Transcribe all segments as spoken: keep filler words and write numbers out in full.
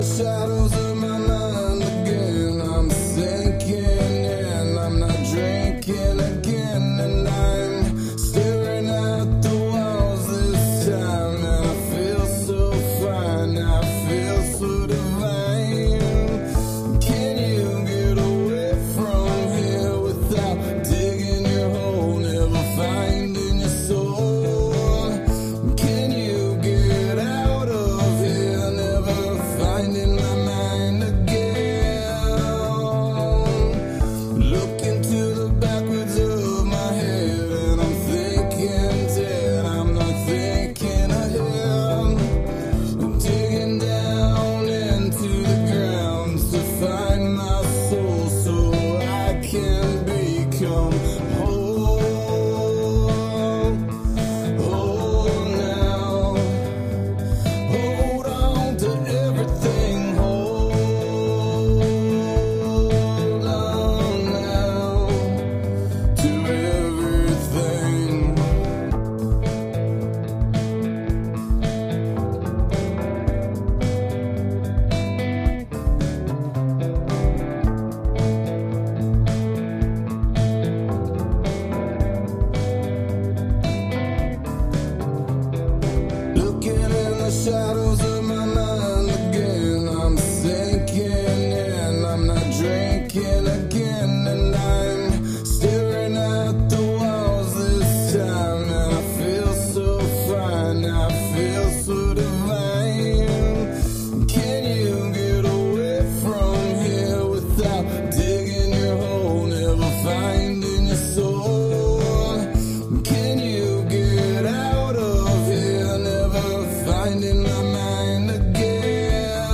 Shadows of my mind again. I'm sinking in. I'm not drinking again, and I'm staring at the walls this time. And I feel so fine. I feel so divine. Can you get away from here without digging your hole, never finding your soul? Can you get out of here, never finding my mind again? Look into the backwards of my head, and I'm thinking dead. I'm not thinking ahead. I'm digging down into the ground to find my soul, so I can become whole. Whole now. Hold on to everything. Hold on now to everything. Looking in the shadows of my mind again. I'm sinking in. I'm not drinking again, and I'm staring at the walls this time. And I feel so fine. I feel so divine. Can you get away from here without digging your hole, never finding your soul? Can you get out of here, never finding my mind again?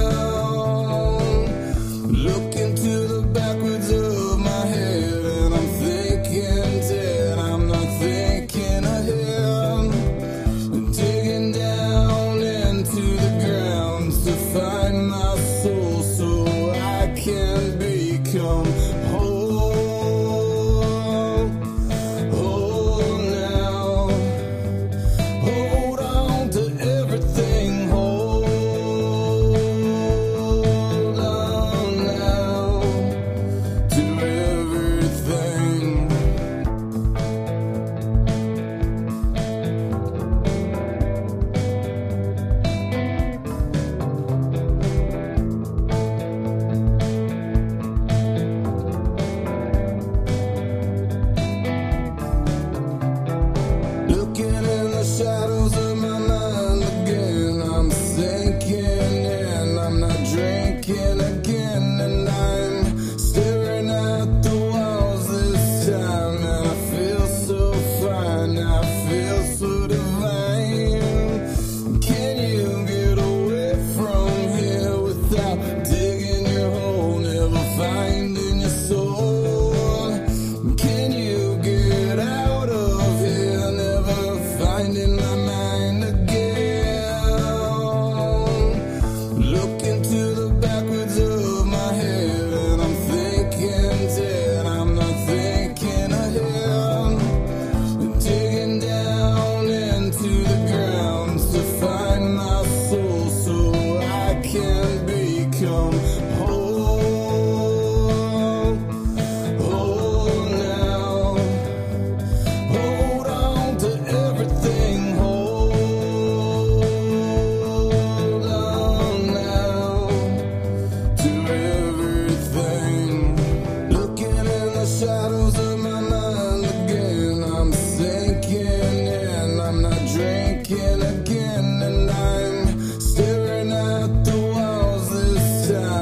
Look into the backwards of my head, and I'm thinking dead. I'm not thinking ahead. Digging down into the ground to find my soul, so I can become whole. Whole now. Hold on to everything. Hold on now to everything. Looking in the shadows of my mind again. I'm sinking in. I'm not drinking again, and I'm staring at the walls this time. And I feel so fine. I feel so divine. Can you get away from here without digging your hole, never finding your soul? Can you get out of here, never finding my mind again? Look into the backwards of my head, and I'm thinking dead. I'm not thinking ahead. Digging down into the ground to find my soul, so I can become whole. Whole now. Hold on to everything. Hold on now to everything. Looking in the shadows of my mind again. I'm sinking in. I'm not drinking again, and I'm staring at the walls this time.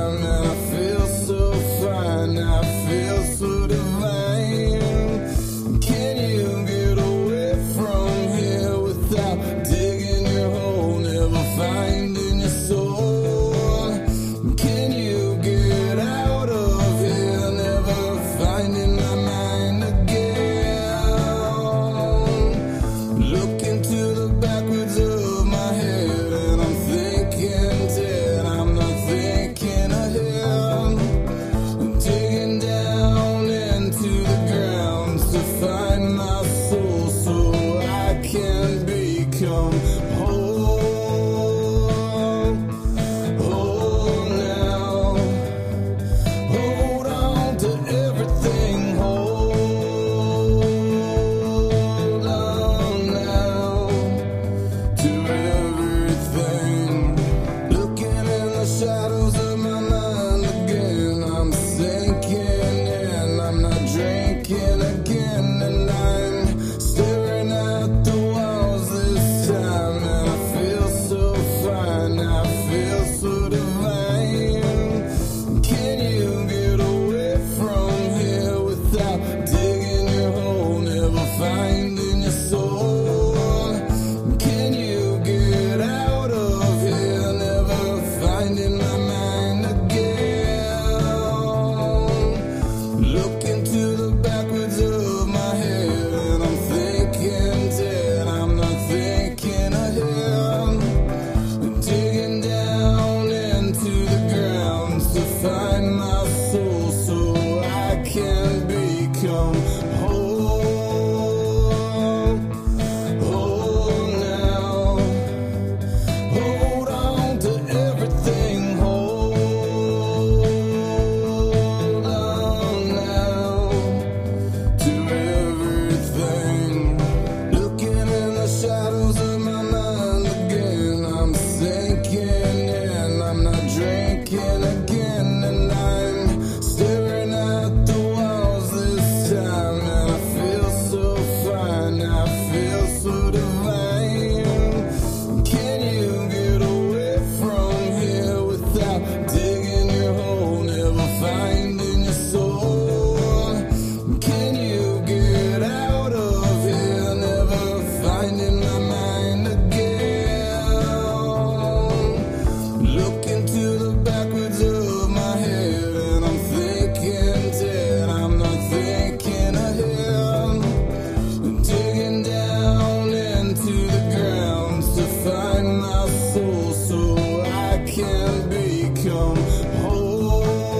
become whole.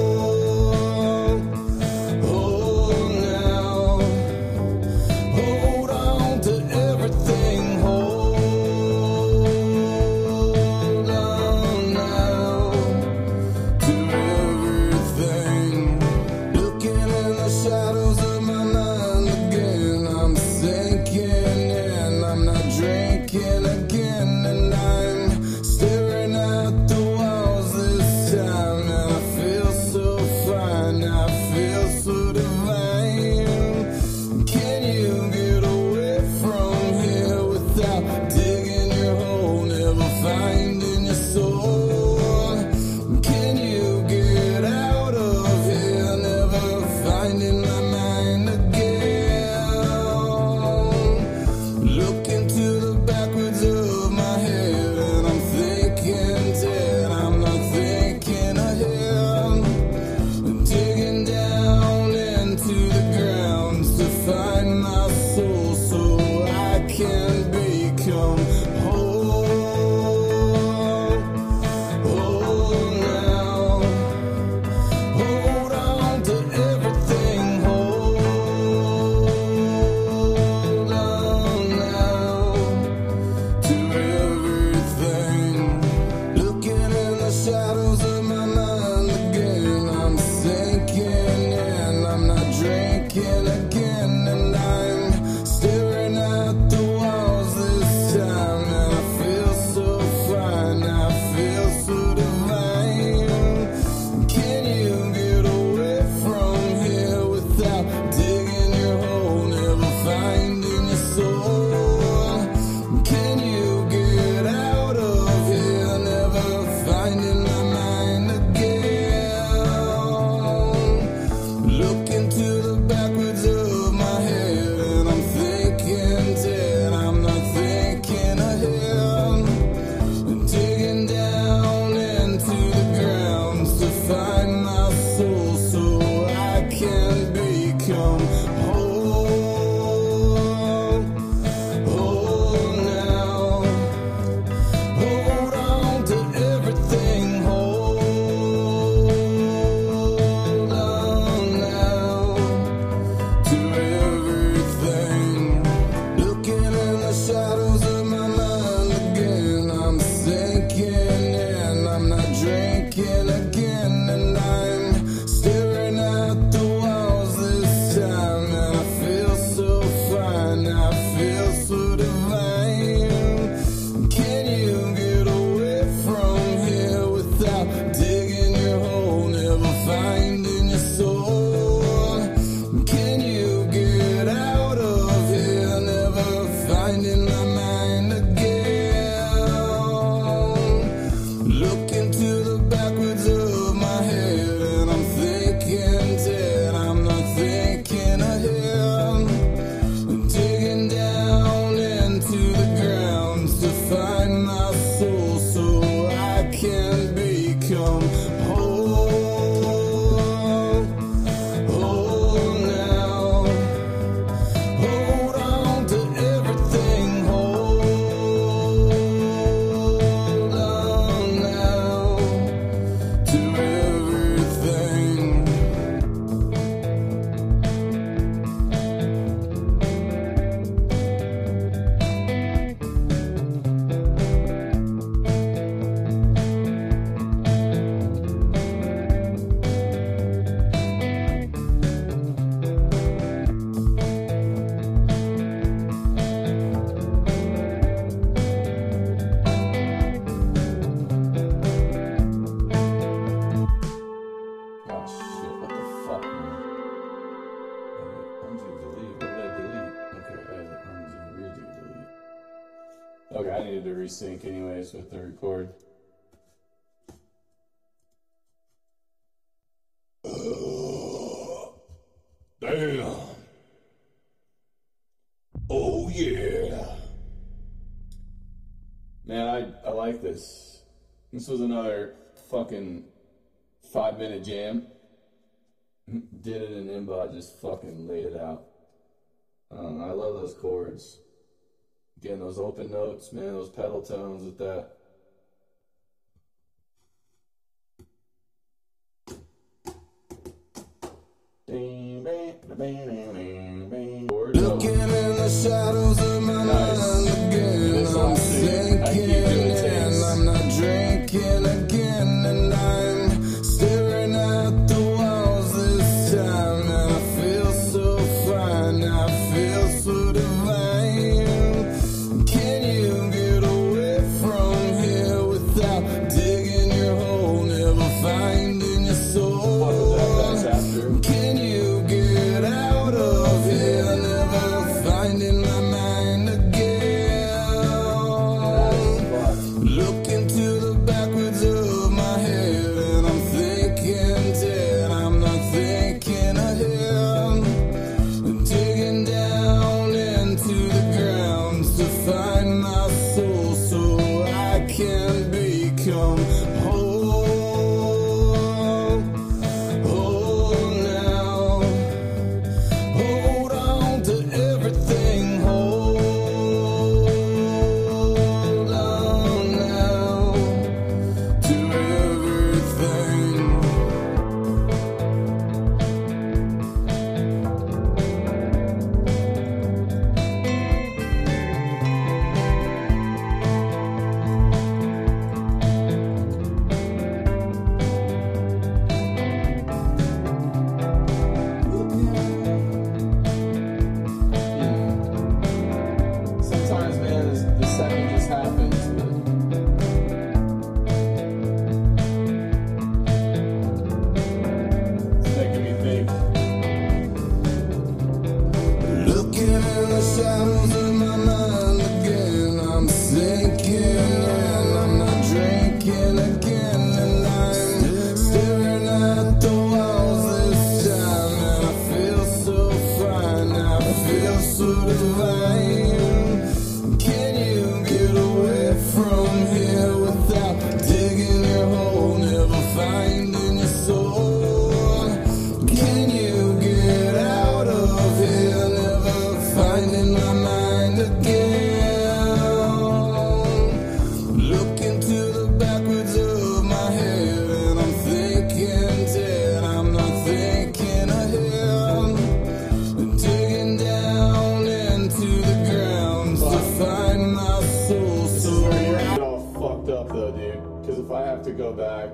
Whole now. Hold on to everything. Hold on now to everything. Looking in the shadows of my mind again. I'm sinking in. I'm not drinking again, and I'm staring at the walls this time, and I feel so fine. I feel so divine. Can you get away from here without digging your hole, never finding your soul? Can you get out of here, never finding my mind again? Look into the backwards of my head, and I'm thinking dead. I'm not thinking ahead. Digging down into the ground to find my soul so I can become whole. Whole now. Hold on to everything. Hold on now to everything. Looking in the shadows of my mind again. I'm sinking in. I'm not drinking again, and I'm staring at the walls this time, and I feel so fine. I feel so divine. Can you get away from here without digging your hole, never finding your soul? Can you get out of here, never finding my mind again? Look into the backwards of my head, and I'm thinking dead. I'm not thinking ahead. Digging down into the ground to find my soul so I can become whole. Whole now. Hold on to everything. Hold on now to everything. Looking in the shadows of my mind again. I'm sinking in. I'm not drinking again, and I'm staring at the walls this time, and I feel so fine. I feel so divine. Can you get away from here without digging your hole, never finding your soul? Can you get out of here, never finding my mind again? Look into the backwards of my head, and I'm thinking dead. I'm not thinking ahead. Digging down into the ground to find my soul so I can become whole. Whole now. Hold on to everything. Hold on now to everything. Oh shit, what the fuck, man? Uh, Undo, delete. What did I delete? Okay, I had to undo, redo, delete. Okay, I needed to resync anyways with the record. Damn. Oh yeah. Man, I, I like this. This was another fucking five minute jam. Did it in Imbot, just fucking laid it out. Um, I love those chords. Again, those open notes, man, those pedal tones with that. Looking in the shadows of my mind again, I'm sinking and I'm not drinking again, and I'm staring at the walls this time, and I feel so fine, I feel so divine. Can you get away from here without digging your hole, never finding your soul? Can you get out of here, never finding my mind again? Look into the backwards of my head, and I'm thinking dead, I'm not thinking ahead. Digging down into the ground to find my soul so I can become whole. Whole now. Hold on to everything. Hold on now to everything. Sometimes, man, this, the second just happens, but it's making me think. Looking in the shadows of my mind again, I'm sinking and I'm not drinking again, and I'm staring at the walls this time, and I feel so fine, I feel so divine. Can you get away from here without digging your hole, never finding your soul? Can you get out of here, never finding my mind again? Look into the backwards of my head, and I'm thinking dead, I'm not thinking ahead. Digging down into the ground to find my soul so Get all fucked up though, dude. Because if I have to go back,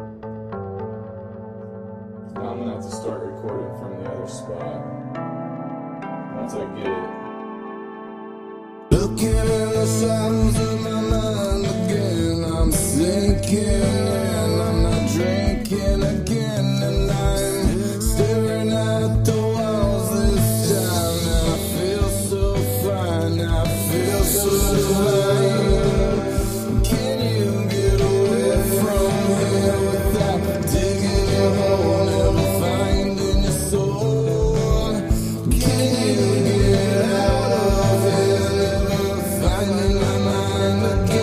now I'm gonna have to start recording from the other spot. Once I get it. Looking in the shadows of my mind again, I'm sinking and I'm not drinking again, and I'm staring at the walls this time, and I feel so fine, I feel so divine. Can you get away from here without digging your hole, never finding your soul? Can you get out of here, never finding my mind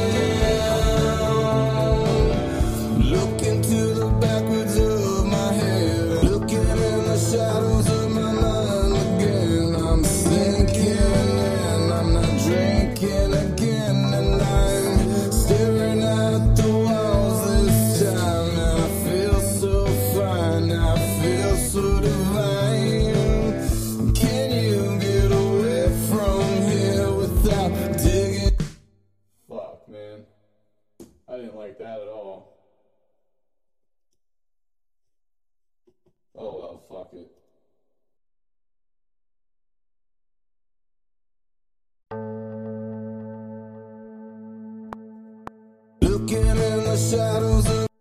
again? Look into the backwards of my head, looking in the shadows of my mind again. I'm sinking and I'm not drinking again, and I'm staring at the walls this time, and I feel so fine, I feel so divine. Can you get away from here without digging? Fuck, man. I didn't like that at all. Oh well, fuck it. Looking in the shadows of